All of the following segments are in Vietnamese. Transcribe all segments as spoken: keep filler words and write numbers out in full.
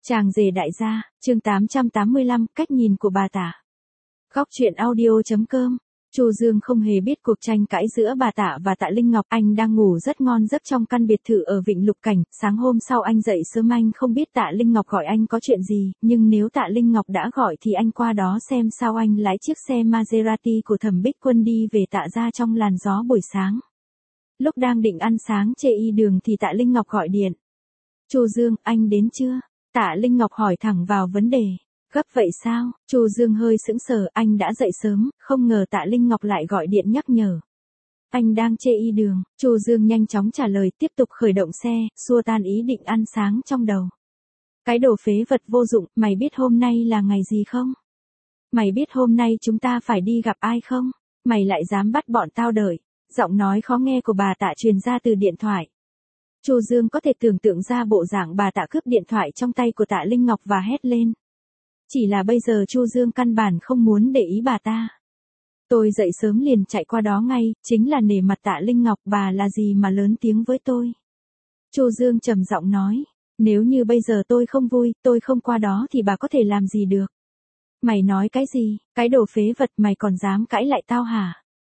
Chàng rể đại gia, chương tám trăm tám mươi lăm, cách nhìn của bà Tạ. Góc truyện audio.com. Chu Dương không hề biết cuộc tranh cãi giữa bà Tạ và Tạ Linh Ngọc. Anh đang ngủ rất ngon giấc trong căn biệt thự ở Vịnh Lục Cảnh. Sáng hôm sau anh dậy sớm, anh không biết Tạ Linh Ngọc gọi anh có chuyện gì, nhưng nếu Tạ Linh Ngọc đã gọi thì anh qua đó xem sao. Anh lái chiếc xe Maserati của Thẩm Bích Quân đi về Tạ gia trong làn gió buổi sáng. Lúc đang định ăn sáng chê y đường thì Tạ Linh Ngọc gọi điện. Chu Dương, anh đến chưa? Tạ Linh Ngọc hỏi thẳng vào vấn đề. Gấp vậy sao? Chu Dương hơi sững sờ, anh đã dậy sớm, không ngờ Tạ Linh Ngọc lại gọi điện nhắc nhở. Anh đang chê y đường. Chu Dương nhanh chóng trả lời, tiếp tục khởi động xe, xua tan ý định ăn sáng trong đầu. Cái đồ phế vật vô dụng, mày biết hôm nay là ngày gì không? Mày biết hôm nay chúng ta phải đi gặp ai không? Mày lại dám bắt bọn tao đợi. Giọng nói khó nghe của bà Tạ truyền ra từ điện thoại. Chu Dương có thể tưởng tượng ra bộ dạng bà Tạ cướp điện thoại trong tay của Tạ Linh Ngọc và hét lên. Chỉ là bây giờ Chu Dương căn bản không muốn để ý bà ta. Tôi dậy sớm liền chạy qua đó ngay, chính là nể mặt Tạ Linh Ngọc, bà là gì mà lớn tiếng với tôi. Chu Dương trầm giọng nói, nếu như bây giờ tôi không vui, tôi không qua đó thì bà có thể làm gì được. Mày nói cái gì, cái đồ phế vật, mày còn dám cãi lại tao hả?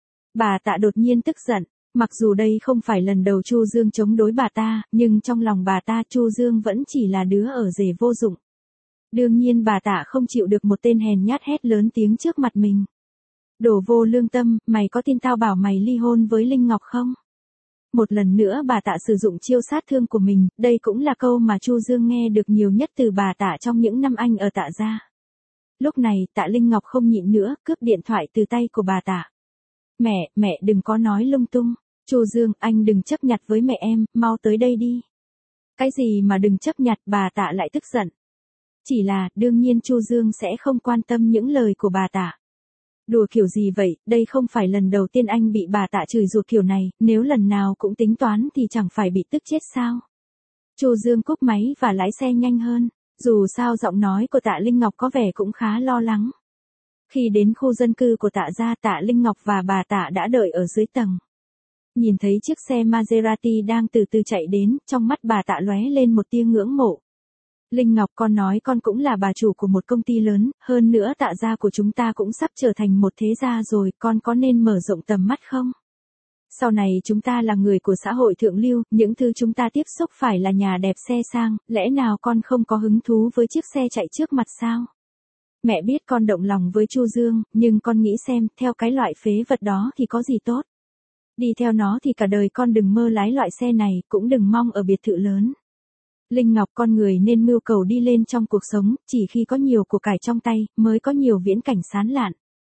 Bà Tạ đột nhiên tức giận. Mặc dù đây không phải lần đầu Chu Dương chống đối bà ta, nhưng trong lòng bà ta Chu Dương vẫn chỉ là đứa ở rể vô dụng. Đương nhiên bà Tạ không chịu được một tên hèn nhát hét lớn tiếng trước mặt mình. Đồ vô lương tâm, mày có tin tao bảo mày ly hôn với Linh Ngọc không? Một lần nữa bà Tạ sử dụng chiêu sát thương của mình, đây cũng là câu mà Chu Dương nghe được nhiều nhất từ bà Tạ trong những năm anh ở Tạ gia. Lúc này Tạ Linh Ngọc không nhịn nữa, cướp điện thoại từ tay của bà Tạ. Mẹ, mẹ đừng có nói lung tung. Chu Dương, anh đừng chấp nhặt với mẹ em, mau tới đây đi. Cái gì mà đừng chấp nhặt, bà Tạ lại tức giận. Chỉ là, đương nhiên Chu Dương sẽ không quan tâm những lời của bà Tạ. Đùa kiểu gì vậy, đây không phải lần đầu tiên anh bị bà Tạ chửi rủa kiểu này, nếu lần nào cũng tính toán thì chẳng phải bị tức chết sao. Chu Dương cúp máy và lái xe nhanh hơn, dù sao giọng nói của Tạ Linh Ngọc có vẻ cũng khá lo lắng. Khi đến khu dân cư của Tạ gia, Tạ Linh Ngọc và bà Tạ đã đợi ở dưới tầng. Nhìn thấy chiếc xe Maserati đang từ từ chạy đến, trong mắt bà Tạ lóe lên một tia ngưỡng mộ. Linh Ngọc, con nói con cũng là bà chủ của một công ty lớn, hơn nữa Tạ gia của chúng ta cũng sắp trở thành một thế gia rồi, con có nên mở rộng tầm mắt không? Sau này chúng ta là người của xã hội thượng lưu, những thứ chúng ta tiếp xúc phải là nhà đẹp xe sang, lẽ nào con không có hứng thú với chiếc xe chạy trước mặt sao? Mẹ biết con động lòng với Chu Dương, nhưng con nghĩ xem, theo cái loại phế vật đó thì có gì tốt. Đi theo nó thì cả đời con đừng mơ lái loại xe này, cũng đừng mong ở biệt thự lớn. Linh Ngọc, con người nên mưu cầu đi lên trong cuộc sống, chỉ khi có nhiều của cải trong tay, mới có nhiều viễn cảnh sán lạn.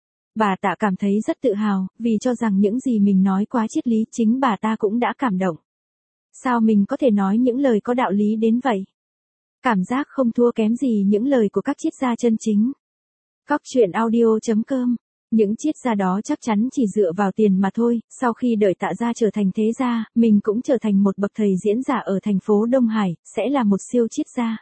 Bà Tạ cảm thấy rất tự hào, vì cho rằng những gì mình nói quá triết lý, chính bà ta cũng đã cảm động. Sao mình có thể nói những lời có đạo lý đến vậy? Cảm giác không thua kém gì những lời của các triết gia chân chính. Góc truyện audio.com. Những triết gia đó chắc chắn chỉ dựa vào tiền mà thôi, sau khi đợi Tạ gia trở thành thế gia, mình cũng trở thành một bậc thầy diễn giả ở thành phố Đông Hải, sẽ là một siêu triết gia.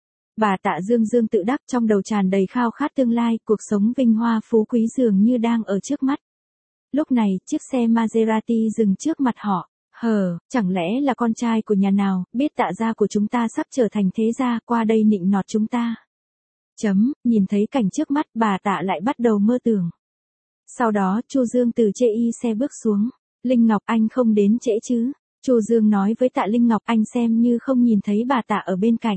Bà Tạ dương dương tự đắc, trong đầu tràn đầy khao khát tương lai, cuộc sống vinh hoa phú quý dường như đang ở trước mắt. Lúc này, chiếc xe Maserati dừng trước mặt họ. Hờ, chẳng lẽ là con trai của nhà nào, biết Tạ gia của chúng ta sắp trở thành thế gia, qua đây nịnh nọt chúng ta. Chấm, nhìn thấy cảnh trước mắt, bà Tạ lại bắt đầu mơ tưởng. Sau đó, Chu Dương từ chê y xe bước xuống. Linh Ngọc, anh không đến trễ chứ? Chu Dương nói với Tạ Linh Ngọc, anh xem như không nhìn thấy bà Tạ ở bên cạnh.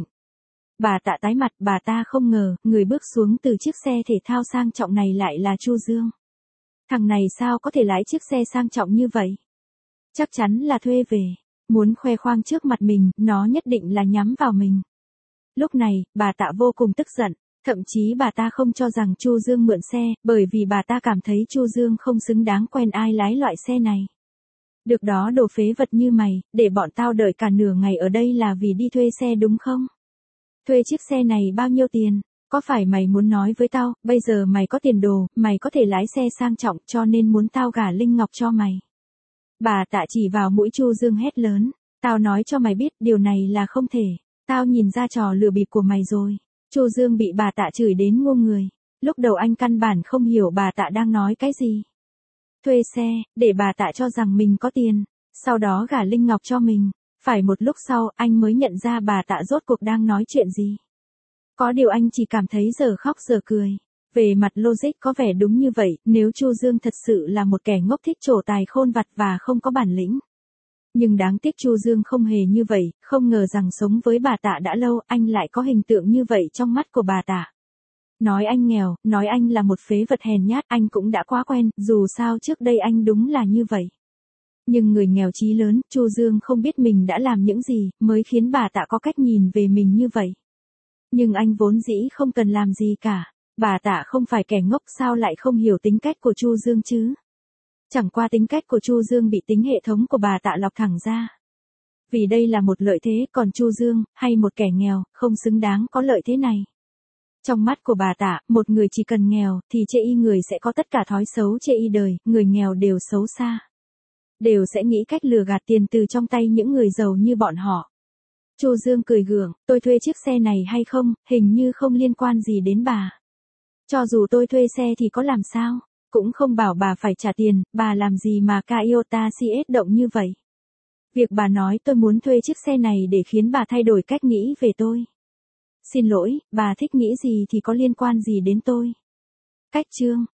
Bà Tạ tái mặt, bà ta không ngờ, người bước xuống từ chiếc xe thể thao sang trọng này lại là Chu Dương. Thằng này sao có thể lái chiếc xe sang trọng như vậy? Chắc chắn là thuê về. Muốn khoe khoang trước mặt mình, nó nhất định là nhắm vào mình. Lúc này, bà Tạ vô cùng tức giận. Thậm chí bà ta không cho rằng Chu Dương mượn xe, bởi vì bà ta cảm thấy Chu Dương không xứng đáng quen ai lái loại xe này. Được đó, đồ phế vật như mày, để bọn tao đợi cả nửa ngày ở đây là vì đi thuê xe đúng không? Thuê chiếc xe này bao nhiêu tiền? Có phải mày muốn nói với tao, bây giờ mày có tiền đồ, mày có thể lái xe sang trọng cho nên muốn tao gả Linh Ngọc cho mày? Bà Tạ chỉ vào mũi Chu Dương hét lớn, tao nói cho mày biết điều này là không thể, tao nhìn ra trò lừa bịp của mày rồi. Chu Dương bị bà Tạ chửi đến ngu người. Lúc đầu anh căn bản không hiểu bà Tạ đang nói cái gì. Thuê xe, để bà Tạ cho rằng mình có tiền, sau đó gả Linh Ngọc cho mình. Phải một lúc sau, anh mới nhận ra bà Tạ rốt cuộc đang nói chuyện gì. Có điều anh chỉ cảm thấy giờ khóc giờ cười. Về mặt logic có vẻ đúng như vậy, nếu Chu Dương thật sự là một kẻ ngốc thích trổ tài khôn vặt và không có bản lĩnh. Nhưng đáng tiếc Chu Dương không hề như vậy, không ngờ rằng sống với bà Tạ đã lâu, anh lại có hình tượng như vậy trong mắt của bà Tạ. Nói anh nghèo, nói anh là một phế vật hèn nhát, anh cũng đã quá quen, dù sao trước đây anh đúng là như vậy. Nhưng người nghèo chí lớn, Chu Dương không biết mình đã làm những gì, mới khiến bà Tạ có cách nhìn về mình như vậy. Nhưng anh vốn dĩ không cần làm gì cả. Bà Tạ không phải kẻ ngốc, sao lại không hiểu tính cách của Chu Dương chứ? Chẳng qua tính cách của Chu Dương bị tính hệ thống của bà Tạ lọc thẳng ra. Vì đây là một lợi thế, còn Chu Dương, hay một kẻ nghèo, không xứng đáng có lợi thế này. Trong mắt của bà Tạ, một người chỉ cần nghèo, thì chê y người sẽ có tất cả thói xấu chê y đời, người nghèo đều xấu xa. Đều sẽ nghĩ cách lừa gạt tiền từ trong tay những người giàu như bọn họ. Chu Dương cười gượng, tôi thuê chiếc xe này hay không, hình như không liên quan gì đến bà. Cho dù tôi thuê xe thì có làm sao, cũng không bảo bà phải trả tiền, bà làm gì mà Toyota xê ét động như vậy. Việc bà nói tôi muốn thuê chiếc xe này để khiến bà thay đổi cách nghĩ về tôi. Xin lỗi, bà thích nghĩ gì thì có liên quan gì đến tôi. Cách chương